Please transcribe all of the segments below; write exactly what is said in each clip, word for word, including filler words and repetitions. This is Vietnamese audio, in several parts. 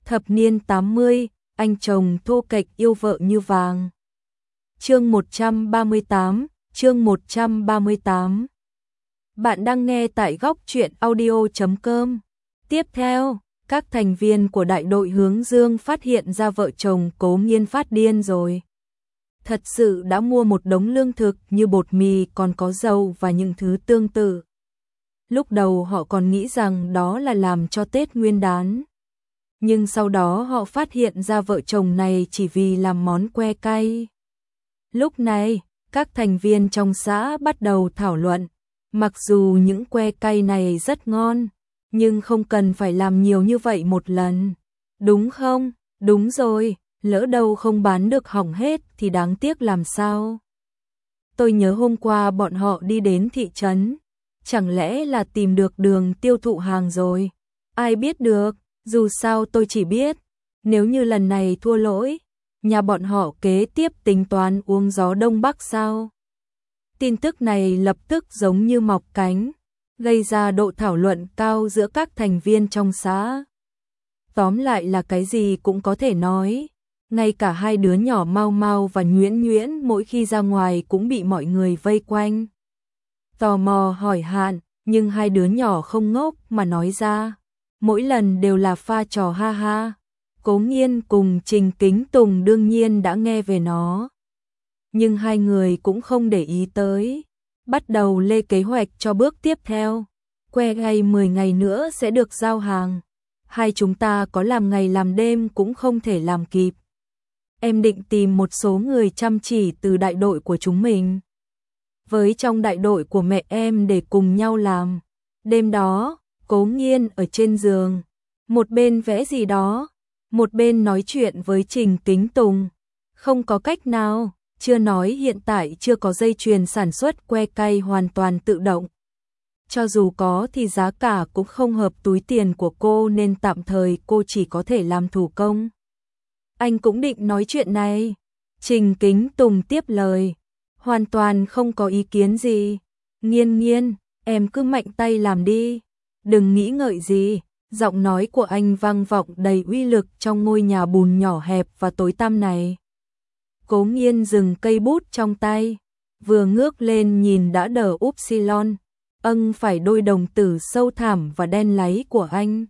Thập niên tám mươi, anh chồng thô kệch yêu vợ như vàng. Chương một trăm ba mươi tám, chương một trăm ba mươi tám. Bạn đang nghe tại góc truyện audio chấm com. Tiếp theo, các thành viên của đại đội Hướng Dương phát hiện ra vợ chồng Cố Nghiên phát điên rồi. Thật sự đã mua một đống lương thực như bột mì, còn có dầu và những thứ tương tự. Lúc đầu họ còn nghĩ rằng đó là làm cho Tết Nguyên đán. Nhưng sau đó họ phát hiện ra vợ chồng này chỉ vì làm món que cay. Lúc này, các thành viên trong xã bắt đầu thảo luận, mặc dù những que cay này rất ngon, nhưng không cần phải làm nhiều như vậy một lần. Đúng không? Đúng rồi, lỡ đâu không bán được hỏng hết thì đáng tiếc làm sao? Tôi nhớ hôm qua bọn họ đi đến thị trấn, chẳng lẽ là tìm được đường tiêu thụ hàng rồi? Ai biết được, dù sao tôi chỉ biết, nếu như lần này thua lỗi, nhà bọn họ kế tiếp tính toán uống gió Đông Bắc sao? Tin tức này lập tức giống như mọc cánh, gây ra độ thảo luận cao giữa các thành viên trong xã. Tóm lại là cái gì cũng có thể nói, ngay cả hai đứa nhỏ Mau Mau và Nhuyễn Nhuyễn mỗi khi ra ngoài cũng bị mọi người vây quanh. Tò mò hỏi han, nhưng hai đứa nhỏ không ngốc mà nói ra, mỗi lần đều là pha trò ha ha. Cố Nghiên cùng Trình Kính Tùng đương nhiên đã nghe về nó, nhưng hai người cũng không để ý tới, bắt đầu lên kế hoạch cho bước tiếp theo. Que ngày mười ngày nữa sẽ được giao hàng, hai chúng ta có làm ngày làm đêm cũng không thể làm kịp. Em định tìm một số người chăm chỉ từ đại đội của chúng mình với trong đại đội của mẹ em để cùng nhau làm. Đêm đó, Cố Nghiên ở trên giường, một bên vẽ gì đó, một bên nói chuyện với Trình Kính Tùng. Không có cách nào, chưa nói hiện tại chưa có dây chuyền sản xuất que cay hoàn toàn tự động. Cho dù có thì giá cả cũng không hợp túi tiền của cô, nên tạm thời cô chỉ có thể làm thủ công. Anh cũng định nói chuyện này. Trình Kính Tùng tiếp lời, hoàn toàn không có ý kiến gì. Nghiên Nghiên, em cứ mạnh tay làm đi, đừng nghĩ ngợi gì. Giọng nói của anh vang vọng đầy uy lực trong ngôi nhà bùn nhỏ hẹp và tối tăm này. Cố Nghiên dừng cây bút trong tay, vừa ngước lên nhìn đã đờ upsilon, âng phải đôi đồng tử sâu thẳm và đen láy của anh.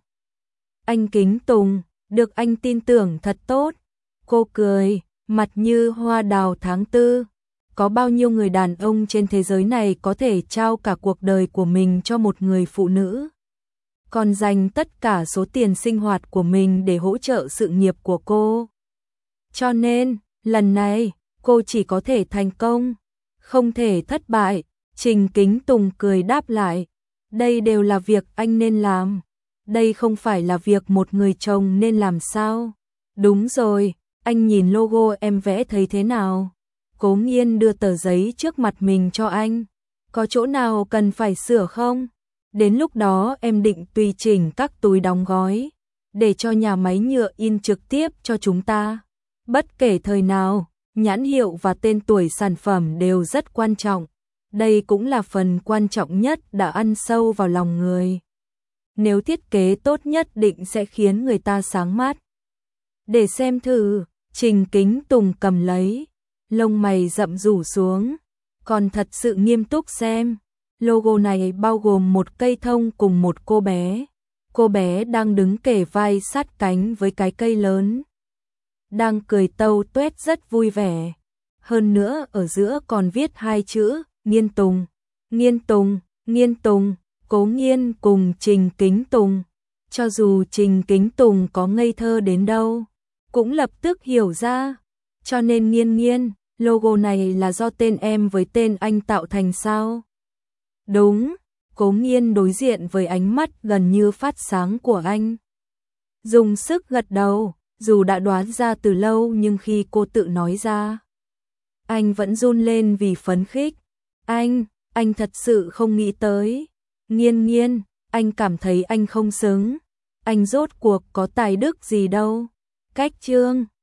Anh Kính Tùng, được anh tin tưởng thật tốt. Cô cười, mặt như hoa đào tháng tư. Có bao nhiêu người đàn ông trên thế giới này có thể trao cả cuộc đời của mình cho một người phụ nữ, còn dành tất cả số tiền sinh hoạt của mình để hỗ trợ sự nghiệp của cô. Cho nên, lần này, cô chỉ có thể thành công, không thể thất bại. Trình Kính Tùng cười đáp lại, đây đều là việc anh nên làm, đây không phải là việc một người chồng nên làm sao? Đúng rồi, anh nhìn logo em vẽ thấy thế nào? Cố Nghiên đưa tờ giấy trước mặt mình cho anh, có chỗ nào cần phải sửa không? Đến lúc đó em định tùy chỉnh các túi đóng gói, để cho nhà máy nhựa in trực tiếp cho chúng ta. Bất kể thời nào, nhãn hiệu và tên tuổi sản phẩm đều rất quan trọng. Đây cũng là phần quan trọng nhất đã ăn sâu vào lòng người. Nếu thiết kế tốt nhất định sẽ khiến người ta sáng mắt. Để xem thử. Trình Kính Tùng cầm lấy, lông mày rậm rủ xuống, còn thật sự nghiêm túc xem. Logo này bao gồm một cây thông cùng một cô bé. Cô bé đang đứng kề vai sát cánh với cái cây lớn, đang cười tâu tuét rất vui vẻ. Hơn nữa ở giữa còn viết hai chữ Nghiên Tùng. Nghiên Tùng, Nghiên Tùng. Cố Nghiên cùng Trình Kính Tùng, cho dù Trình Kính Tùng có ngây thơ đến đâu, cũng lập tức hiểu ra. Cho nên Nghiên Nghiên, logo này là do tên em với tên anh tạo thành sao? Đúng. Cố Nghiên đối diện với ánh mắt gần như phát sáng của anh, dùng sức gật đầu. Dù đã đoán ra từ lâu nhưng khi cô tự nói ra, anh vẫn run lên vì phấn khích. Anh, anh thật sự không nghĩ tới. Nghiên Nghiên, anh cảm thấy anh không xứng. Anh rốt cuộc có tài đức gì đâu. Cách chương